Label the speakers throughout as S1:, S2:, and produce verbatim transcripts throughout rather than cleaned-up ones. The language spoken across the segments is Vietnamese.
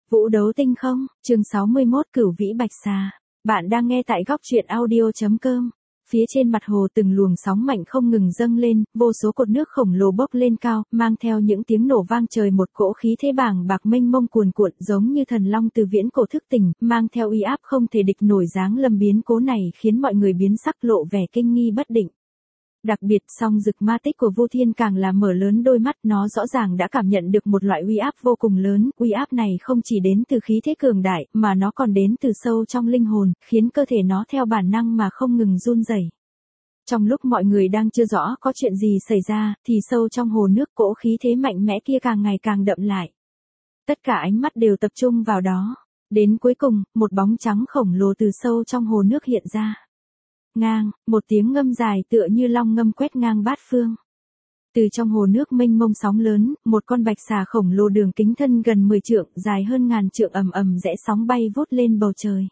S1: Vũ đấu tinh không, chương sáu mươi mốt Cửu vĩ bạch xà. Bạn đang nghe tại góc truyện audio chấm com. Phía trên mặt hồ từng luồng sóng mạnh không ngừng dâng lên, vô số cột nước khổng lồ bốc lên cao, mang theo những tiếng nổ vang trời, một cỗ khí thế bàng bạc mênh mông cuồn cuộn giống như thần long từ viễn cổ thức tỉnh, mang theo uy áp không thể địch nổi. Dáng lâm biến cố này khiến mọi người biến sắc, lộ vẻ kinh nghi bất định. Đặc biệt song dực ma tích của Vô Thiên càng là mở lớn đôi mắt, nó rõ ràng đã cảm nhận được một loại uy áp vô cùng lớn, uy áp này không chỉ đến từ khí thế cường đại, mà nó còn đến từ sâu trong linh hồn, khiến cơ thể nó theo bản năng mà không ngừng run rẩy. Trong lúc mọi người đang chưa rõ có chuyện gì xảy ra, thì sâu trong hồ nước cỗ khí thế mạnh mẽ kia càng ngày càng đậm lại. Tất cả ánh mắt đều tập trung vào đó. Đến cuối cùng, một bóng trắng khổng lồ từ sâu trong hồ nước hiện ra. Ngang, một tiếng ngâm dài tựa như long ngâm quét ngang bát phương. Từ trong hồ nước mênh mông sóng lớn, một con bạch xà khổng lồ đường kính thân gần mười trượng, dài hơn ngàn trượng ầm ầm rẽ sóng bay vút lên bầu trời.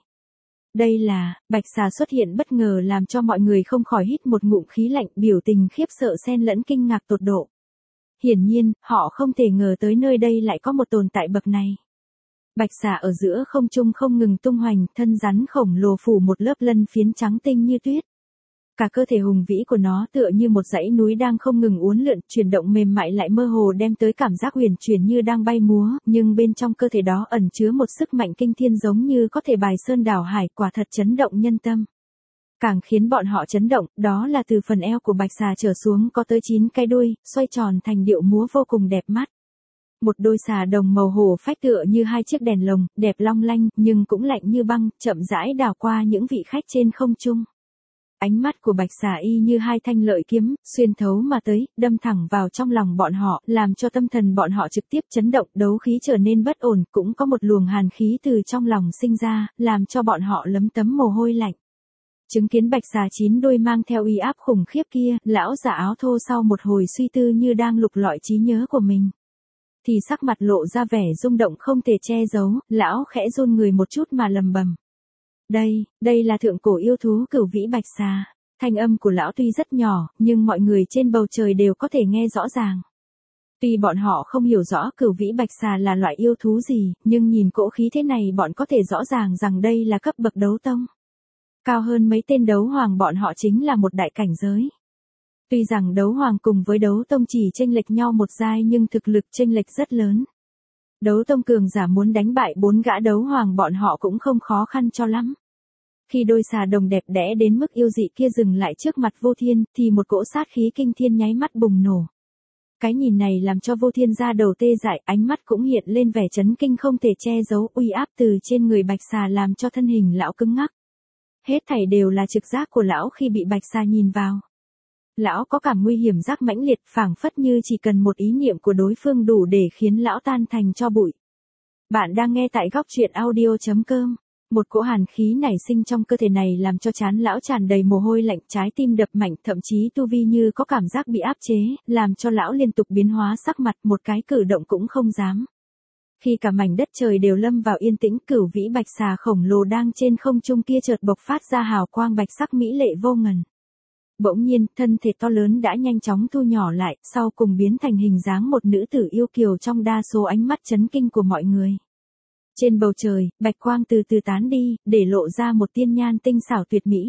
S1: Đây là, bạch xà xuất hiện bất ngờ làm cho mọi người không khỏi hít một ngụm khí lạnh, biểu tình khiếp sợ xen lẫn kinh ngạc tột độ. Hiển nhiên, họ không thể ngờ tới nơi đây lại có một tồn tại bậc này. Bạch xà ở giữa không trung không ngừng tung hoành, thân rắn khổng lồ phủ một lớp lân phiến trắng tinh như tuyết. Cả cơ thể hùng vĩ của nó tựa như một dãy núi đang không ngừng uốn lượn, chuyển động mềm mại lại mơ hồ đem tới cảm giác huyền chuyển như đang bay múa, nhưng bên trong cơ thể đó ẩn chứa một sức mạnh kinh thiên giống như có thể bài sơn đảo hải, quả thật chấn động nhân tâm. Càng khiến bọn họ chấn động, đó là từ phần eo của bạch xà trở xuống có tới chín cái đuôi, xoay tròn thành điệu múa vô cùng đẹp mắt. Một đôi xà đồng màu hổ phách tựa như hai chiếc đèn lồng, đẹp long lanh, nhưng cũng lạnh như băng, chậm rãi đảo qua những vị khách trên không trung. Ánh mắt của bạch xà y như hai thanh lợi kiếm, xuyên thấu mà tới, đâm thẳng vào trong lòng bọn họ, làm cho tâm thần bọn họ trực tiếp chấn động, đấu khí trở nên bất ổn, cũng có một luồng hàn khí từ trong lòng sinh ra, làm cho bọn họ lấm tấm mồ hôi lạnh. Chứng kiến bạch xà chín đuôi mang theo uy áp khủng khiếp kia, lão già áo thô sau một hồi suy tư như đang lục lọi trí nhớ của mình, thì sắc mặt lộ ra vẻ rung động không thể che giấu, lão khẽ run người một chút mà lầm bầm. Đây, đây là thượng cổ yêu thú Cửu vĩ bạch xà. Thanh âm của lão tuy rất nhỏ, nhưng mọi người trên bầu trời đều có thể nghe rõ ràng. Tuy bọn họ không hiểu rõ Cửu vĩ bạch xà là loại yêu thú gì, nhưng nhìn cỗ khí thế này bọn có thể rõ ràng rằng đây là cấp bậc đấu tông. Cao hơn mấy tên đấu hoàng bọn họ chính là một đại cảnh giới. Tuy rằng đấu hoàng cùng với đấu tông chỉ chênh lệch nhau một giai nhưng thực lực chênh lệch rất lớn. Đấu tông cường giả muốn đánh bại bốn gã đấu hoàng bọn họ cũng không khó khăn cho lắm. Khi đôi xà đồng đẹp đẽ đến mức yêu dị kia dừng lại trước mặt Vô Thiên, thì một cỗ sát khí kinh thiên nháy mắt bùng nổ. Cái nhìn này làm cho Vô Thiên da đầu tê dại, ánh mắt cũng hiện lên vẻ chấn kinh không thể che giấu, uy áp từ trên người bạch xà làm cho thân hình lão cứng ngắc. Hết thảy đều là trực giác của lão khi bị bạch xà nhìn vào. Lão có cảm nguy hiểm giác mãnh liệt, phảng phất như chỉ cần một ý niệm của đối phương đủ để khiến lão tan thành tro bụi. Bạn đang nghe tại góc truyện audio chấm com. Một cỗ hàn khí nảy sinh trong cơ thể này làm cho trán lão tràn đầy mồ hôi lạnh, trái tim đập mạnh, thậm chí tu vi như có cảm giác bị áp chế, làm cho lão liên tục biến hóa sắc mặt, một cái cử động cũng không dám. Khi cả mảnh đất trời đều lâm vào yên tĩnh, Cửu vĩ bạch xà khổng lồ đang trên không trung kia chợt bộc phát ra hào quang bạch sắc mỹ lệ vô ngần. Bỗng nhiên, thân thể to lớn đã nhanh chóng thu nhỏ lại, sau cùng biến thành hình dáng một nữ tử yêu kiều trong đa số ánh mắt chấn kinh của mọi người. Trên bầu trời, bạch quang từ từ tán đi, để lộ ra một tiên nhan tinh xảo tuyệt mỹ.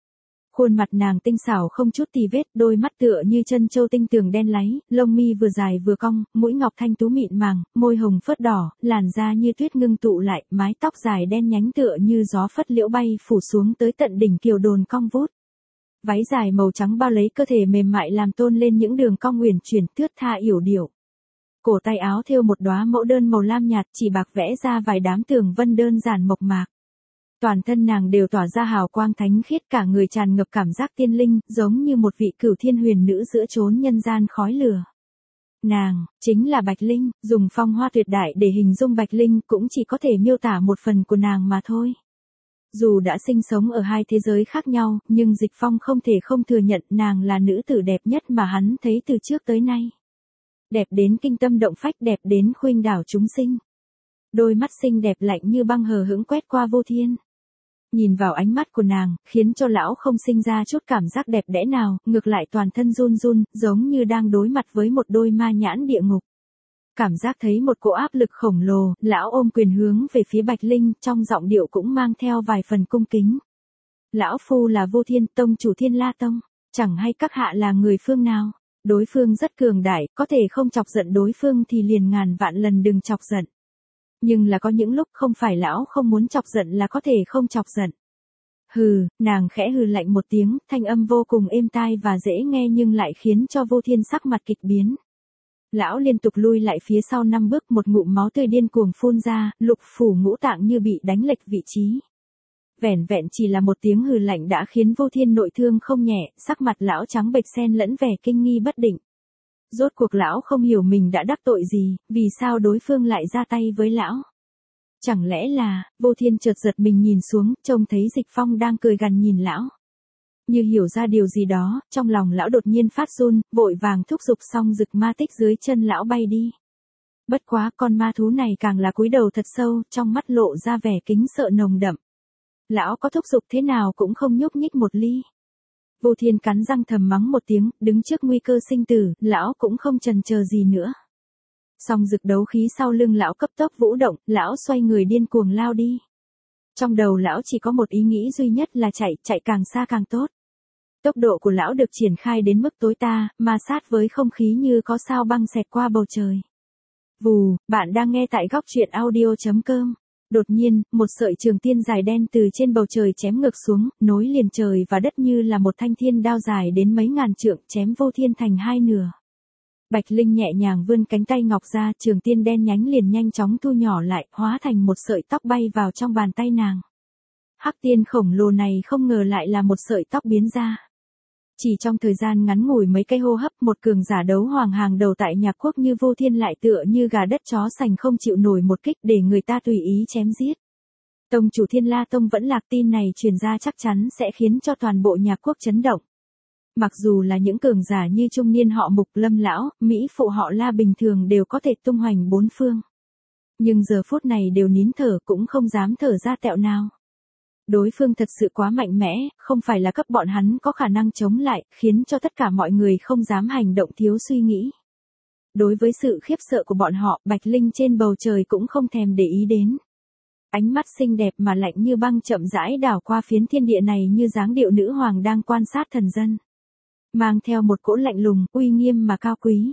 S1: Khuôn mặt nàng tinh xảo không chút tì vết, đôi mắt tựa như chân châu tinh tường đen láy, lông mi vừa dài vừa cong, mũi ngọc thanh tú mịn màng, môi hồng phớt đỏ, làn da như tuyết ngưng tụ lại, mái tóc dài đen nhánh tựa như gió phất liễu bay phủ xuống tới tận đỉnh kiều đồn cong vút. Váy dài màu trắng bao lấy cơ thể mềm mại làm tôn lên những đường cong uyển chuyển thướt tha yểu điệu. Cổ tay áo thêu một đóa mẫu đơn màu lam nhạt, chỉ bạc vẽ ra vài đám tường vân đơn giản mộc mạc. Toàn thân nàng đều tỏa ra hào quang thánh khiết, cả người tràn ngập cảm giác tiên linh, giống như một vị cửu thiên huyền nữ giữa chốn nhân gian khói lửa. Nàng, chính là Bạch Linh, dùng phong hoa tuyệt đại để hình dung Bạch Linh cũng chỉ có thể miêu tả một phần của nàng mà thôi. Dù đã sinh sống ở hai thế giới khác nhau, nhưng Dịch Phong không thể không thừa nhận nàng là nữ tử đẹp nhất mà hắn thấy từ trước tới nay. Đẹp đến kinh tâm động phách, đẹp đến khuynh đảo chúng sinh. Đôi mắt xinh đẹp lạnh như băng hờ hững quét qua Vô Thiên. Nhìn vào ánh mắt của nàng, khiến cho lão không sinh ra chút cảm giác đẹp đẽ nào, ngược lại toàn thân run run, giống như đang đối mặt với một đôi ma nhãn địa ngục. Cảm giác thấy một cỗ áp lực khổng lồ, lão ôm quyền hướng về phía Bạch Linh, trong giọng điệu cũng mang theo vài phần cung kính. Lão phu là Vô Thiên, tông chủ Thiên La Tông, chẳng hay các hạ là người phương nào? Đối phương rất cường đại, có thể không chọc giận đối phương thì liền ngàn vạn lần đừng chọc giận. Nhưng là có những lúc không phải lão không muốn chọc giận là có thể không chọc giận. Hừ, nàng khẽ hừ lạnh một tiếng, thanh âm vô cùng êm tai và dễ nghe nhưng lại khiến cho Vô Thiên sắc mặt kịch biến. Lão liên tục lui lại phía sau năm bước, một ngụm máu tươi điên cuồng phun ra, lục phủ ngũ tạng như bị đánh lệch vị trí. Vẻn vẹn chỉ là một tiếng hừ lạnh đã khiến Vô Thiên nội thương không nhẹ, sắc mặt lão trắng bệch xen lẫn vẻ kinh nghi bất định. Rốt cuộc lão không hiểu mình đã đắc tội gì, vì sao đối phương lại ra tay với lão. Chẳng lẽ là, Vô Thiên chợt giật mình nhìn xuống, trông thấy Dịch Phong đang cười gằn nhìn lão. Như hiểu ra điều gì đó, trong lòng lão đột nhiên phát run, vội vàng thúc giục xong rực ma tích dưới chân lão bay đi. Bất quá con ma thú này càng là cúi đầu thật sâu, trong mắt lộ ra vẻ kính sợ nồng đậm. Lão có thúc giục thế nào cũng không nhúc nhích một ly. Vô Thiên cắn răng thầm mắng một tiếng, đứng trước nguy cơ sinh tử, lão cũng không chần chờ gì nữa. Song rực đấu khí sau lưng lão cấp tốc vũ động, lão xoay người điên cuồng lao đi. Trong đầu lão chỉ có một ý nghĩ duy nhất là chạy, chạy càng xa càng tốt. Tốc độ của lão được triển khai đến mức tối đa, ma sát với không khí như có sao băng xẹt qua bầu trời. Vù, bạn đang nghe tại góc truyện audio chấm com. Đột nhiên, một sợi trường tiên dài đen từ trên bầu trời chém ngược xuống, nối liền trời và đất như là một thanh thiên đao dài đến mấy ngàn trượng, chém Vô Thiên thành hai nửa. Bạch Linh nhẹ nhàng vươn cánh tay ngọc ra, trường tiên đen nhánh liền nhanh chóng thu nhỏ lại, hóa thành một sợi tóc bay vào trong bàn tay nàng. Hắc tiên khổng lồ này không ngờ lại là một sợi tóc biến ra. Chỉ trong thời gian ngắn ngủi mấy cây hô hấp, một cường giả đấu hoàng hàng đầu tại Nhạc Quốc như Vô Thiên lại tựa như gà đất chó sành không chịu nổi một kích để người ta tùy ý chém giết. Tông chủ Thiên La Tông vẫn lạc, tin này truyền ra chắc chắn sẽ khiến cho toàn bộ Nhạc Quốc chấn động. Mặc dù là những cường giả như trung niên họ Mục, Lâm lão, Mỹ phụ họ La bình thường đều có thể tung hoành bốn phương. Nhưng giờ phút này đều nín thở cũng không dám thở ra tẹo nào. Đối phương thật sự quá mạnh mẽ, không phải là cấp bọn hắn có khả năng chống lại, khiến cho tất cả mọi người không dám hành động thiếu suy nghĩ. Đối với sự khiếp sợ của bọn họ, Bạch Linh trên bầu trời cũng không thèm để ý đến. Ánh mắt xinh đẹp mà lạnh như băng chậm rãi đảo qua phiến thiên địa này như dáng điệu nữ hoàng đang quan sát thần dân. Mang theo một cỗ lạnh lùng, uy nghiêm mà cao quý.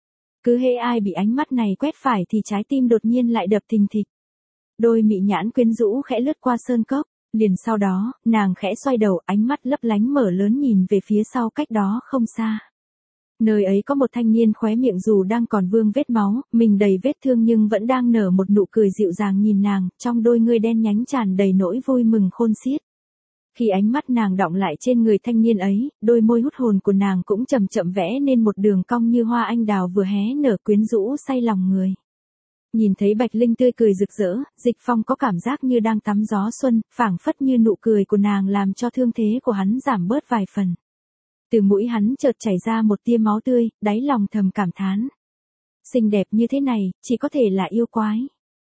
S1: Cứ hễ ai bị ánh mắt này quét phải thì trái tim đột nhiên lại đập thình thịch. Đôi mị nhãn quyến rũ khẽ lướt qua sơn cốc. Liền sau đó, nàng khẽ xoay đầu, ánh mắt lấp lánh mở lớn nhìn về phía sau cách đó không xa. Nơi ấy có một thanh niên khóe miệng dù đang còn vương vết máu, mình đầy vết thương nhưng vẫn đang nở một nụ cười dịu dàng nhìn nàng, trong đôi ngươi đen nhánh tràn đầy nỗi vui mừng khôn xiết. Khi ánh mắt nàng đọng lại trên người thanh niên ấy, đôi môi hút hồn của nàng cũng chậm chậm vẽ nên một đường cong như hoa anh đào vừa hé nở quyến rũ say lòng người. Nhìn thấy Bạch Linh tươi cười rực rỡ, Dịch Phong có cảm giác như đang tắm gió xuân, phảng phất như nụ cười của nàng làm cho thương thế của hắn giảm bớt vài phần. Từ mũi hắn chợt chảy ra một tia máu tươi, đáy lòng thầm cảm thán. Xinh đẹp như thế này, chỉ có thể là yêu quái.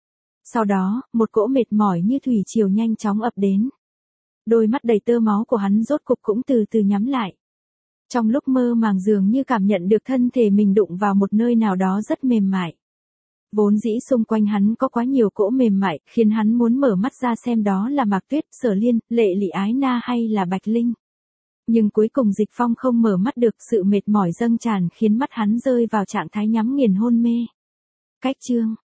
S1: Sau đó, một cỗ mệt mỏi như thủy triều nhanh chóng ập đến. Đôi mắt đầy tơ máu của hắn rốt cục cũng từ từ nhắm lại. Trong lúc mơ màng dường như cảm nhận được thân thể mình đụng vào một nơi nào đó rất mềm mại. Vốn dĩ xung quanh hắn có quá nhiều cỗ mềm mại, khiến hắn muốn mở mắt ra xem đó là Mạc Tuyết, Sở Liên, Lệ Lị Ái Na hay là Bạch Linh. Nhưng cuối cùng Dịch Phong không mở mắt được, sự mệt mỏi dâng tràn khiến mắt hắn rơi vào trạng thái nhắm nghiền hôn mê. Cách chương